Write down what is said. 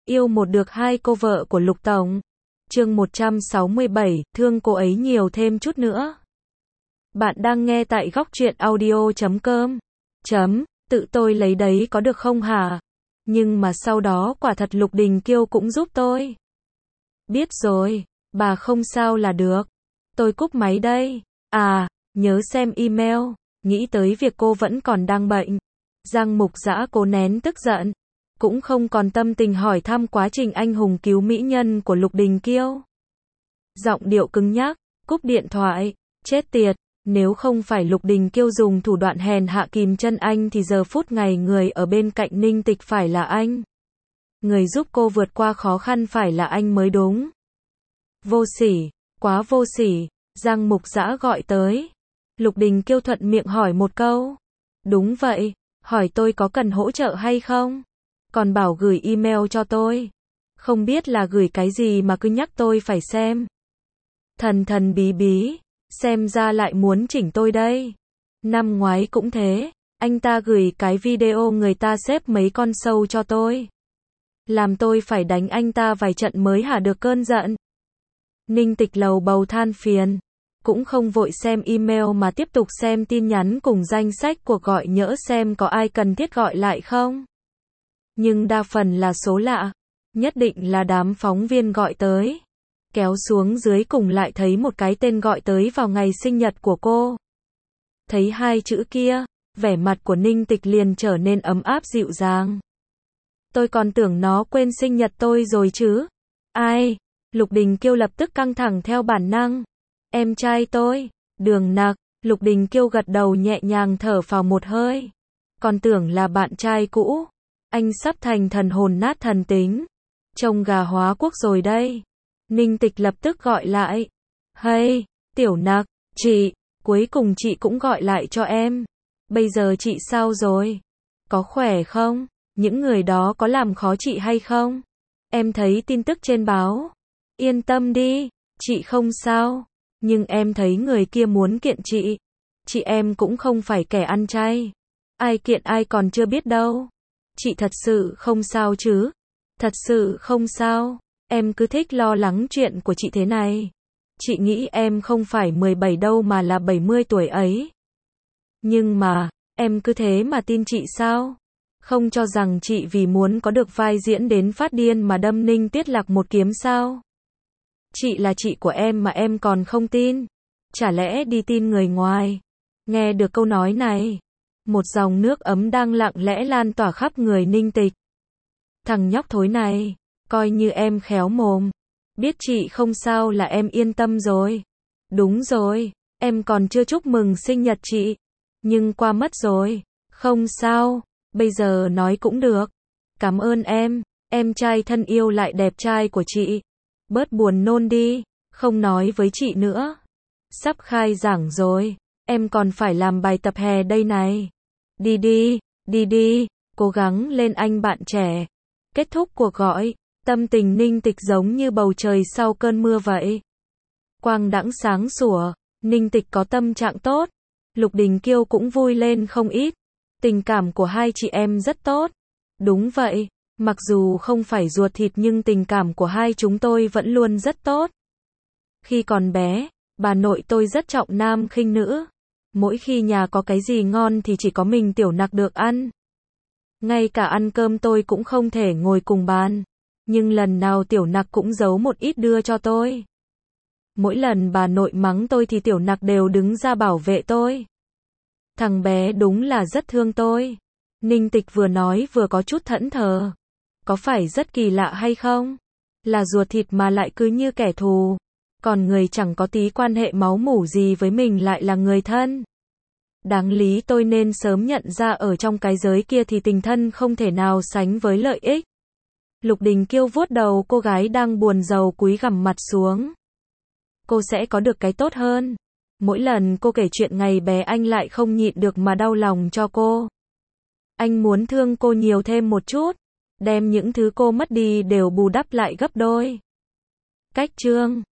Yêu một được hai cô vợ của Lục Tổng. Chương 167, thương cô ấy nhiều thêm chút nữa. Bạn đang nghe tại góc truyện audio.com. Tự tôi lấy đấy có được không hả? Nhưng mà sau đó quả thật Lục Đình Kiêu cũng giúp tôi. Biết rồi, bà không sao là được. Tôi cúp máy đây. À, nhớ xem email. Nghĩ tới việc cô vẫn còn đang bệnh. Giang Mục Dã cố nén tức giận. Cũng không còn tâm tình hỏi thăm quá trình anh hùng cứu mỹ nhân của Lục Đình Kiêu. Giọng điệu cứng nhắc, cúp điện thoại. Chết tiệt, nếu không phải Lục Đình Kiêu dùng thủ đoạn hèn hạ kìm chân anh thì giờ phút này người ở bên cạnh Ninh Tịch phải là anh. Người giúp cô vượt qua khó khăn phải là anh mới đúng. Vô sỉ, quá vô sỉ. Giang Mục Dã gọi tới. Lục Đình Kiêu thuận miệng hỏi một câu. Đúng vậy, hỏi tôi có cần hỗ trợ hay không? Còn bảo gửi email cho tôi. Không biết là gửi cái gì mà cứ nhắc tôi phải xem. Thần thần bí bí, xem ra lại muốn chỉnh tôi đây. Năm ngoái cũng thế, anh ta gửi cái video người ta xếp mấy con sâu cho tôi. Làm tôi phải đánh anh ta vài trận mới hả được cơn giận. Ninh Tịch lầu bầu than phiền. Cũng không vội xem email mà tiếp tục xem tin nhắn cùng danh sách cuộc gọi nhỡ xem có ai cần thiết gọi lại không. Nhưng đa phần là số lạ. Nhất định là đám phóng viên gọi tới. Kéo xuống dưới cùng lại thấy một cái tên gọi tới vào ngày sinh nhật của cô. Thấy hai chữ kia, vẻ mặt của Ninh Tịch liền trở nên ấm áp dịu dàng. Tôi còn tưởng nó quên sinh nhật tôi rồi chứ. Ai? Lục Đình Kiêu lập tức căng thẳng theo bản năng. Em trai tôi, Đường Nặc. Lục Đình Kiêu gật đầu nhẹ nhàng thở phào một hơi. Còn tưởng là bạn trai cũ. Anh sắp thành thần hồn nát thần tính. Trông gà hóa quốc rồi đây. Ninh Tịch lập tức gọi lại. Hey, Tiểu Nặc, chị, cuối cùng chị cũng gọi lại cho em. Bây giờ chị sao rồi? Có khỏe không? Những người đó có làm khó chị hay không? Em thấy tin tức trên báo. Yên tâm đi, chị không sao. Nhưng em thấy người kia muốn kiện chị. Chị em cũng không phải kẻ ăn chay. Ai kiện ai còn chưa biết đâu. Chị thật sự không sao chứ? Thật sự không sao. Em cứ thích lo lắng chuyện của chị thế này. Chị nghĩ em không phải 17 đâu mà là 70 tuổi ấy. Nhưng mà, em cứ thế mà tin chị sao? Không cho rằng chị vì muốn có được vai diễn đến phát điên mà đâm Ninh Tiết Lạc một kiếm sao? Chị là chị của em mà em còn không tin. Chả lẽ đi tin người ngoài? Nghe được câu nói này, một dòng nước ấm đang lặng lẽ lan tỏa khắp người Ninh Tịch. Thằng nhóc thối này, coi như em khéo mồm. Biết chị không sao là em yên tâm rồi. Đúng rồi, em còn chưa chúc mừng sinh nhật chị. Nhưng qua mất rồi. Không sao, bây giờ nói cũng được. Cảm ơn em trai thân yêu lại đẹp trai của chị. Bớt buồn nôn đi, không nói với chị nữa. Sắp khai giảng rồi, em còn phải làm bài tập hè đây này. Đi đi, cố gắng lên anh bạn trẻ. Kết thúc cuộc gọi, tâm tình Ninh Tịch giống như bầu trời sau cơn mưa vậy. Quang đãng sáng sủa, Ninh Tịch có tâm trạng tốt. Lục Đình Kiêu cũng vui lên không ít. Tình cảm của hai chị em rất tốt. Đúng vậy, mặc dù không phải ruột thịt nhưng tình cảm của hai chúng tôi vẫn luôn rất tốt. Khi còn bé, bà nội tôi rất trọng nam khinh nữ. Mỗi khi nhà có cái gì ngon thì chỉ có mình Tiểu Nặc được ăn. Ngay cả ăn cơm tôi cũng không thể ngồi cùng bàn. Nhưng lần nào Tiểu Nặc cũng giấu một ít đưa cho tôi. Mỗi lần bà nội mắng tôi thì Tiểu Nặc đều đứng ra bảo vệ tôi. Thằng bé đúng là rất thương tôi. Ninh Tịch vừa nói vừa có chút thẫn thờ. Có phải rất kỳ lạ hay không? Là ruột thịt mà lại cứ như kẻ thù. Còn người chẳng có tí quan hệ máu mủ gì với mình lại là người thân. Đáng lý tôi nên sớm nhận ra ở trong cái giới kia thì tình thân không thể nào sánh với lợi ích. Lục Đình Kiêu vuốt đầu cô gái đang buồn rầu cúi gằm mặt xuống. Cô sẽ có được cái tốt hơn. Mỗi lần cô kể chuyện ngày bé anh lại không nhịn được mà đau lòng cho cô. Anh muốn thương cô nhiều thêm một chút. Đem những thứ cô mất đi đều bù đắp lại gấp đôi. Cách chương